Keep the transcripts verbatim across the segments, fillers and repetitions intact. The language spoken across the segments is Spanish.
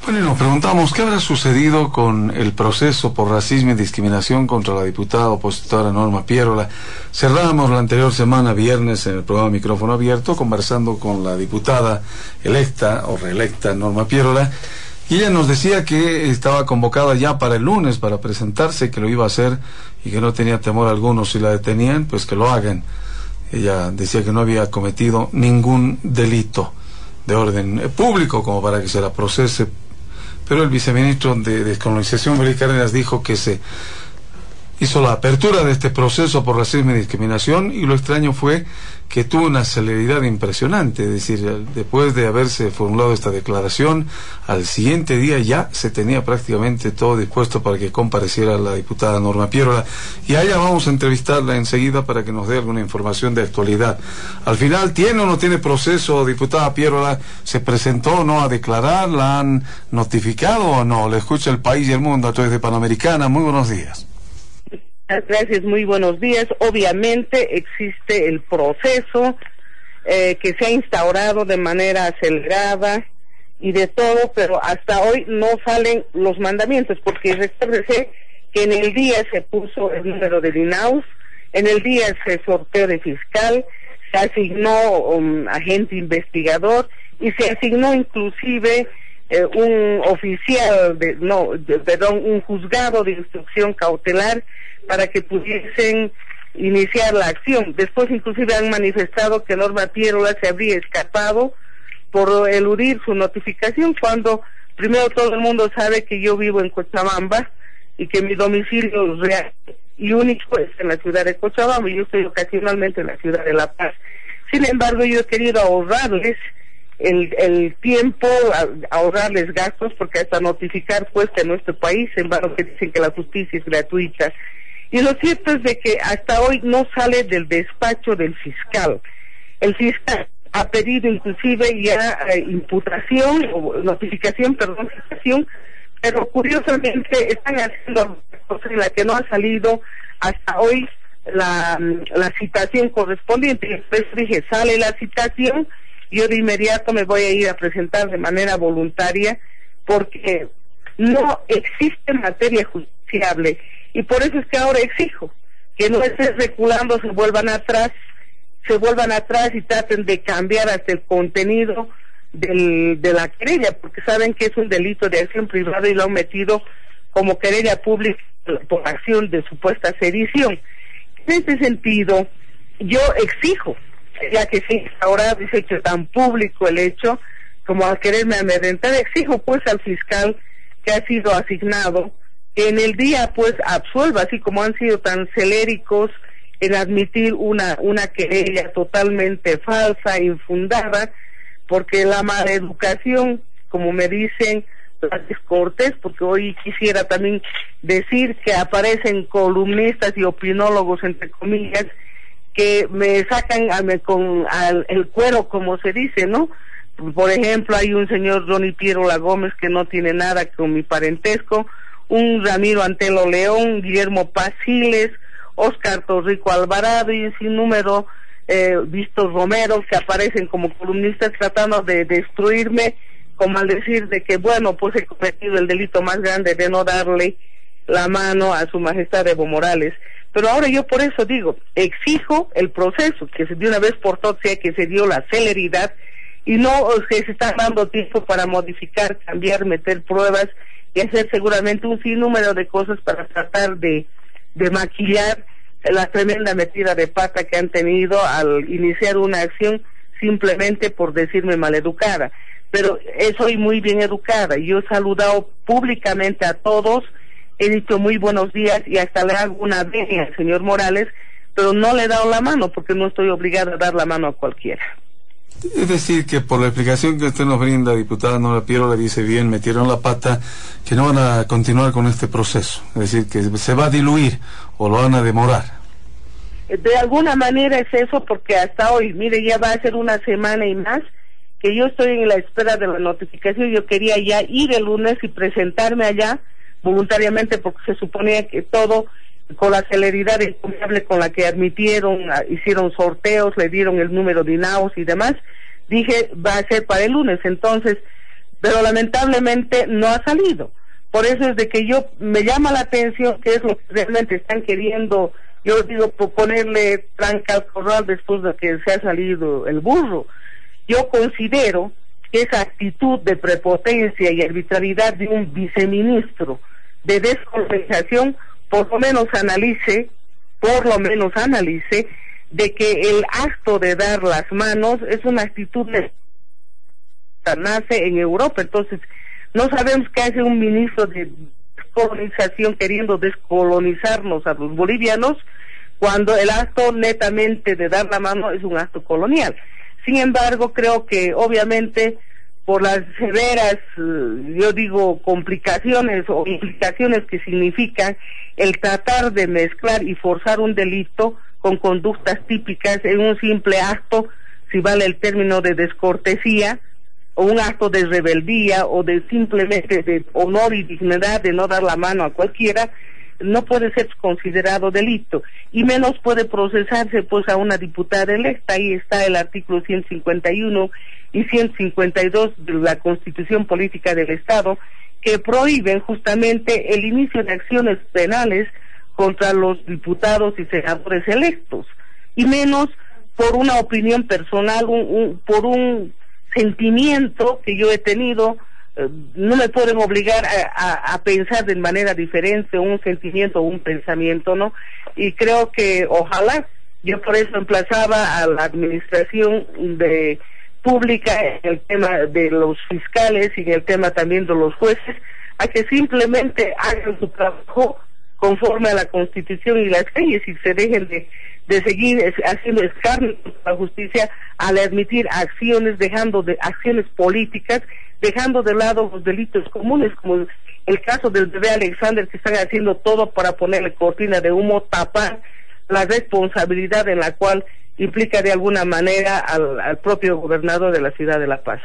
Bueno, y nos preguntamos qué habrá sucedido con el proceso por racismo y discriminación contra la diputada opositora Norma Pierola. Cerramos la anterior semana, viernes, en el programa Micrófono Abierto, conversando con la diputada electa o reelecta Norma Pierola, y ella nos decía que estaba convocada ya para el lunes para presentarse, que lo iba a hacer y que no tenía temor alguno. Si la detenían, pues que lo hagan. Ella decía que no había cometido ningún delito de orden público como para que se la procese. Pero el viceministro de Descolonización, Félix Cárdenas, dijo que se hizo la apertura de este proceso por racismo y discriminación, y lo extraño fue que tuvo una celeridad impresionante. Es decir, después de haberse formulado esta declaración, al siguiente día ya se tenía prácticamente todo dispuesto para que compareciera la diputada Norma Pierola, y a ella vamos a entrevistarla enseguida para que nos dé alguna información de actualidad. Al final, ¿tiene o no tiene proceso, diputada Pierola? ¿Se presentó o no a declarar? ¿La han notificado o no? Le escucha el país y el mundo a través de Panamericana. Muy buenos días. Gracias, muy buenos días. Obviamente existe el proceso eh, que se ha instaurado de manera acelerada y de todo, pero hasta hoy no salen los mandamientos, porque recuérdese que en el día se puso el número de DINAUS, en el día se sorteó de fiscal, se asignó un agente investigador y se asignó inclusive eh, un oficial, de, no, de, perdón, un juzgado de instrucción cautelar para que pudiesen iniciar la acción. Después inclusive han manifestado que Norma Pierola se habría escapado por eludir su notificación, cuando primero todo el mundo sabe que yo vivo en Cochabamba y que mi domicilio real y único es en la ciudad de Cochabamba, y yo estoy ocasionalmente en la ciudad de La Paz. Sin embargo, yo he querido ahorrarles el, el tiempo, ahorrarles gastos, porque hasta notificar cuesta en nuestro país, en vano que dicen que la justicia es gratuita. Y lo cierto es de que hasta hoy no sale del despacho del fiscal. El fiscal ha pedido inclusive ya eh, imputación, o notificación, perdón, citación, pero curiosamente están haciendo cosas en la que no ha salido hasta hoy la, la citación correspondiente. Y después dije, sale la citación, yo de inmediato me voy a ir a presentar de manera voluntaria, porque no existe materia justiciable. Y por eso es que ahora exijo que no estén reculando, se vuelvan atrás, se vuelvan atrás y traten de cambiar hasta el contenido del, de la querella, porque saben que es un delito de acción privada y lo han metido como querella pública por acción de supuesta sedición. En este sentido, yo exijo, ya que se ahora dice que tan público el hecho, como al quererme amedrentar, exijo pues al fiscal que ha sido asignado, que en el día pues absuelva, así como han sido tan celéricos en admitir una una querella totalmente falsa, infundada, porque la maleducación, como me dicen, es cortés, porque hoy quisiera también decir que aparecen columnistas y opinólogos, entre comillas, que me sacan a, me, con al, el cuero, como se dice, ¿no? Por ejemplo, hay un señor Ronnie Pierola Gómez que no tiene nada con mi parentesco, un Ramiro Antelo León, Guillermo Paz Siles, Oscar Torrico Alvarado y un sinnúmero eh, Víctor Romero, que aparecen como columnistas tratando de destruirme, como al decir de que, bueno, pues he cometido el delito más grande de no darle la mano a su majestad Evo Morales. Pero ahora yo por eso digo, exijo el proceso, que de una vez por todas sea que se dio la celeridad y no que se está dando tiempo para modificar, cambiar, meter pruebas y hacer seguramente un sinnúmero de cosas para tratar de, de maquillar la tremenda metida de pata que han tenido al iniciar una acción simplemente por decirme maleducada. Pero soy muy bien educada, yo he saludado públicamente a todos, he dicho muy buenos días y hasta le hago una venia al señor Morales, pero no le he dado la mano porque no estoy obligada a dar la mano a cualquiera. Es decir, que por la explicación que usted nos brinda, diputada Norma Pierola, le dice bien, metieron la pata, que no van a continuar con este proceso. Es decir, que se va a diluir o lo van a demorar. De alguna manera es eso, porque hasta hoy, mire, ya va a ser una semana y más que yo estoy en la espera de la notificación. Yo quería ya ir el lunes y presentarme allá voluntariamente, porque se suponía que todo con la celeridad encomiable con la que admitieron, hicieron sorteos, le dieron el número de DINAUS y demás, dije, va a ser para el lunes. Entonces, pero lamentablemente no ha salido. Por eso es de que yo me llama la atención que es lo que realmente están queriendo, yo digo, ponerle tranca al corral después de que se ha salido el burro. Yo considero que esa actitud de prepotencia y arbitrariedad de un viceministro de descolonización, por lo menos analice, por lo menos analice, de que el acto de dar las manos es una actitud que nace en Europa. Entonces, no sabemos qué hace un ministro de descolonización queriendo descolonizarnos a los bolivianos, cuando el acto netamente de dar la mano es un acto colonial. Sin embargo, creo que obviamente por las severas, yo digo, complicaciones o implicaciones que significan el tratar de mezclar y forzar un delito con conductas típicas en un simple acto, si vale el término, de descortesía, o un acto de rebeldía, o de simplemente de honor y dignidad de no dar la mano a cualquiera, no puede ser considerado delito, y menos puede procesarse pues a una diputada electa. Ahí está el artículo ciento cincuenta y uno y ciento cincuenta y dos de la Constitución Política del Estado, que prohíben justamente el inicio de acciones penales contra los diputados y senadores electos, y menos por una opinión personal, un, un, por un sentimiento que yo he tenido. Eh, no me pueden obligar a, a, a pensar de manera diferente, un sentimiento o un pensamiento, ¿no? Y creo que ojalá, yo por eso emplazaba a la administración de pública en el tema de los fiscales y en el tema también de los jueces, a que simplemente hagan su trabajo conforme a la Constitución y las leyes, y se dejen de, de seguir haciendo escarnio contra la justicia al admitir acciones, dejando de acciones políticas, dejando de lado los delitos comunes, como el caso del bebé Alexander, que están haciendo todo para ponerle cortina de humo, tapar la responsabilidad en la cual implica de alguna manera al, al propio gobernador de la ciudad de La Paz.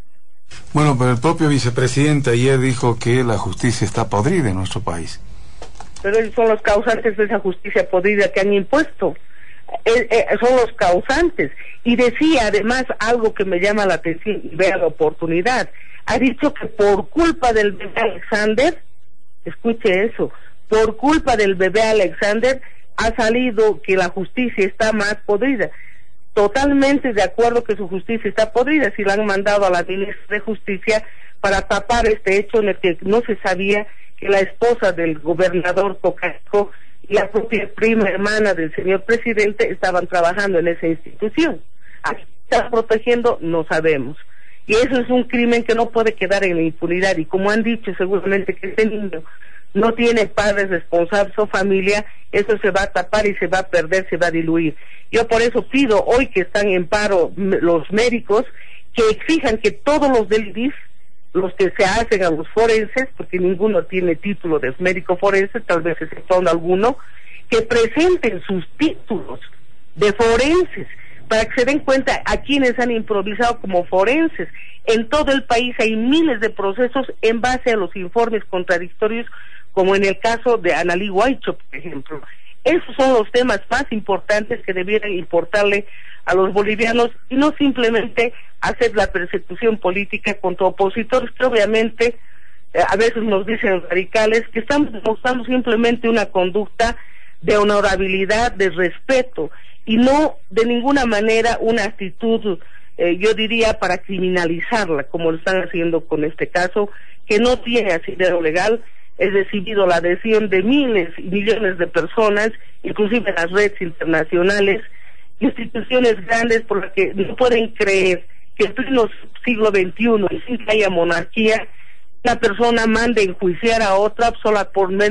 Bueno, pero el propio vicepresidente ayer dijo que la justicia está podrida en nuestro país. Pero ellos son los causantes de esa justicia podrida que han impuesto. Eh, eh, son los causantes. Y decía además algo que me llama la atención y vea la oportunidad. Ha dicho que por culpa del bebé Alexander, escuche eso, por culpa del bebé Alexander ha salido que la justicia está más podrida. Totalmente de acuerdo que su justicia está podrida, si la han mandado a la ministra de Justicia para tapar este hecho en el que no se sabía que la esposa del gobernador Tocayo y la propia prima hermana del señor presidente estaban trabajando en esa institución. ¿A quién está protegiendo? No sabemos. Y eso es un crimen que no puede quedar en la impunidad, y como han dicho seguramente que este niño no tiene padres responsables o familia, eso se va a tapar y se va a perder, se va a diluir. Yo por eso pido hoy que están en paro los médicos, que exijan que todos los delitos, los que se hacen a los forenses, porque ninguno tiene título de médico forense, tal vez exceptuando alguno, que presenten sus títulos de forenses, para que se den cuenta a quienes han improvisado como forenses. En todo el país hay miles de procesos en base a los informes contradictorios, como en el caso de Analí Guaycho, por ejemplo. Esos son los temas más importantes que debieran importarle a los bolivianos, y no simplemente hacer la persecución política contra opositores que obviamente eh, a veces nos dicen radicales, que estamos demostrando simplemente una conducta de honorabilidad, de respeto, y no de ninguna manera una actitud, eh, yo diría, para criminalizarla, como lo están haciendo con este caso, que no tiene asidero legal. He recibido la adhesión de miles y millones de personas, inclusive las redes internacionales, instituciones grandes, por las que no pueden creer que en pleno siglo veintiuno, y sin que haya monarquía, una persona mande enjuiciar a otra sola por no,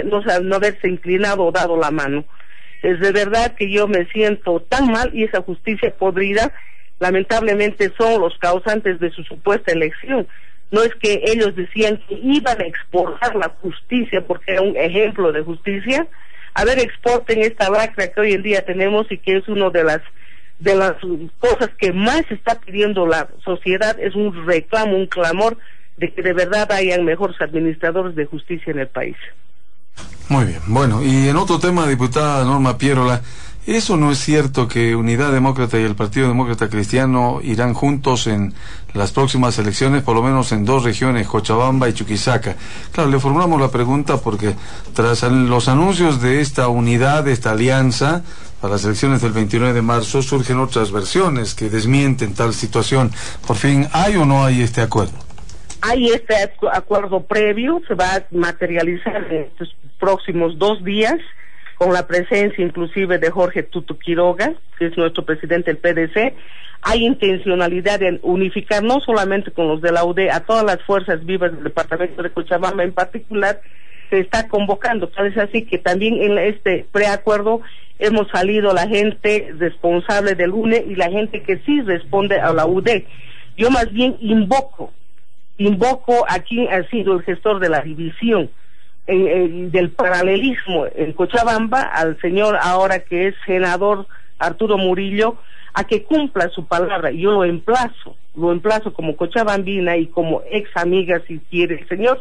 no haberse inclinado o dado la mano. Es de verdad que yo me siento tan mal, y esa justicia podrida lamentablemente son los causantes de su supuesta elección. No es que ellos decían que iban a exportar la justicia porque era un ejemplo de justicia. A ver, exporten esta lacra que hoy en día tenemos, y que es una de las de las cosas que más está pidiendo la sociedad, es un reclamo, un clamor de que de verdad hayan mejores administradores de justicia en el país. Muy bien, bueno, y en otro tema, diputada Norma Pierola, ¿Eso no es cierto que Unidad Demócrata y el Partido Demócrata Cristiano irán juntos en las próximas elecciones, por lo menos en dos regiones, Cochabamba y Chuquisaca? Claro, le formulamos la pregunta porque tras los anuncios de esta unidad, de esta alianza, para las elecciones del veintinueve de marzo, surgen otras versiones que desmienten tal situación. Por fin, ¿hay o no hay este acuerdo? Hay este acu- acuerdo previo, se va a materializar en estos próximos dos días, con la presencia inclusive de Jorge Tutu Quiroga, que es nuestro presidente del P D C. Hay intencionalidad en unificar no solamente con los de la U D, a todas las fuerzas vivas del departamento de Cochabamba en particular, se está convocando. Tal es así que también en este preacuerdo hemos salido la gente responsable del U N E y la gente que sí responde a la U D. Yo más bien invoco, invoco a quien ha sido el gestor de la división, En, en, del paralelismo en Cochabamba, al señor ahora que es senador Arturo Murillo, a que cumpla su palabra. Yo lo emplazo, lo emplazo como cochabambina y como ex amiga, si quiere el señor,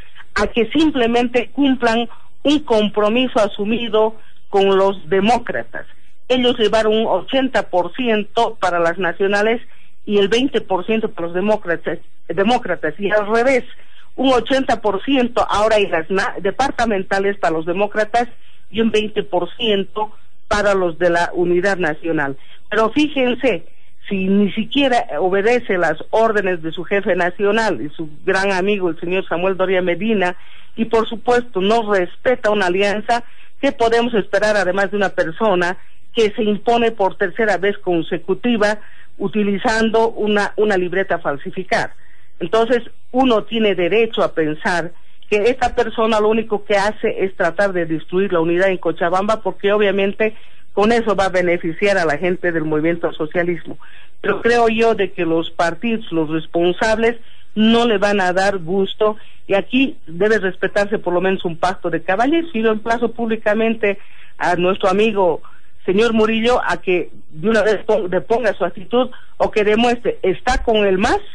a que simplemente cumplan un compromiso asumido con los demócratas. Ellos llevaron un ochenta por ciento para las nacionales y el veinte por ciento para los demócratas, demócratas y al revés, un ochenta por ciento ahora en las departamentales para los demócratas y un veinte por ciento para los de la Unidad Nacional. Pero fíjense, si ni siquiera obedece las órdenes de su jefe nacional y su gran amigo el señor Samuel Doria Medina, y por supuesto no respeta una alianza, ¿qué podemos esperar además de una persona que se impone por tercera vez consecutiva utilizando una, una libreta falsificada? Entonces, uno tiene derecho a pensar que esta persona lo único que hace es tratar de destruir la unidad en Cochabamba, porque obviamente con eso va a beneficiar a la gente del movimiento al socialismo. Pero creo yo de que los partidos, los responsables, no le van a dar gusto, y aquí debe respetarse por lo menos un pacto de caballeros. Y lo emplazo públicamente a nuestro amigo señor Murillo a que de una vez ponga su actitud o que demuestre, está con el M A S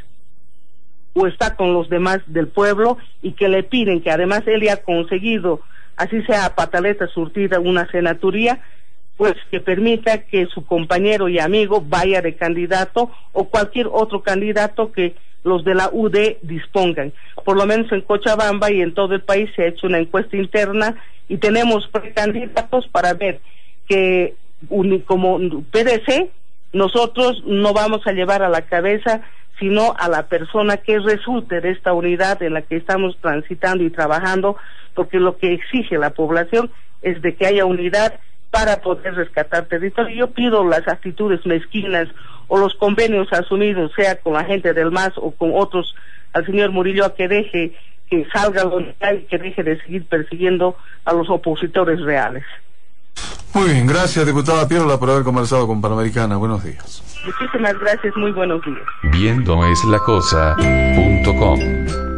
o está con los demás del pueblo, y que le piden que además él ya ha conseguido, así sea a pataleta surtida, una senaturía, pues que permita que su compañero y amigo vaya de candidato o cualquier otro candidato que los de la U D dispongan. Por lo menos en Cochabamba y en todo el país se ha hecho una encuesta interna y tenemos precandidatos para ver que como P D C nosotros no vamos a llevar a la cabeza sino a la persona que resulte de esta unidad en la que estamos transitando y trabajando, porque lo que exige la población es de que haya unidad para poder rescatar territorio. Yo pido las actitudes mezquinas o los convenios asumidos, sea con la gente del M A S o con otros, al señor Murillo, a que deje que salga la unidad y que deje de seguir persiguiendo a los opositores reales. Muy bien, gracias diputada Pierola por haber conversado con Panamericana. Buenos días. Muchísimas gracias, muy buenos días. Viendo es la cosa punto com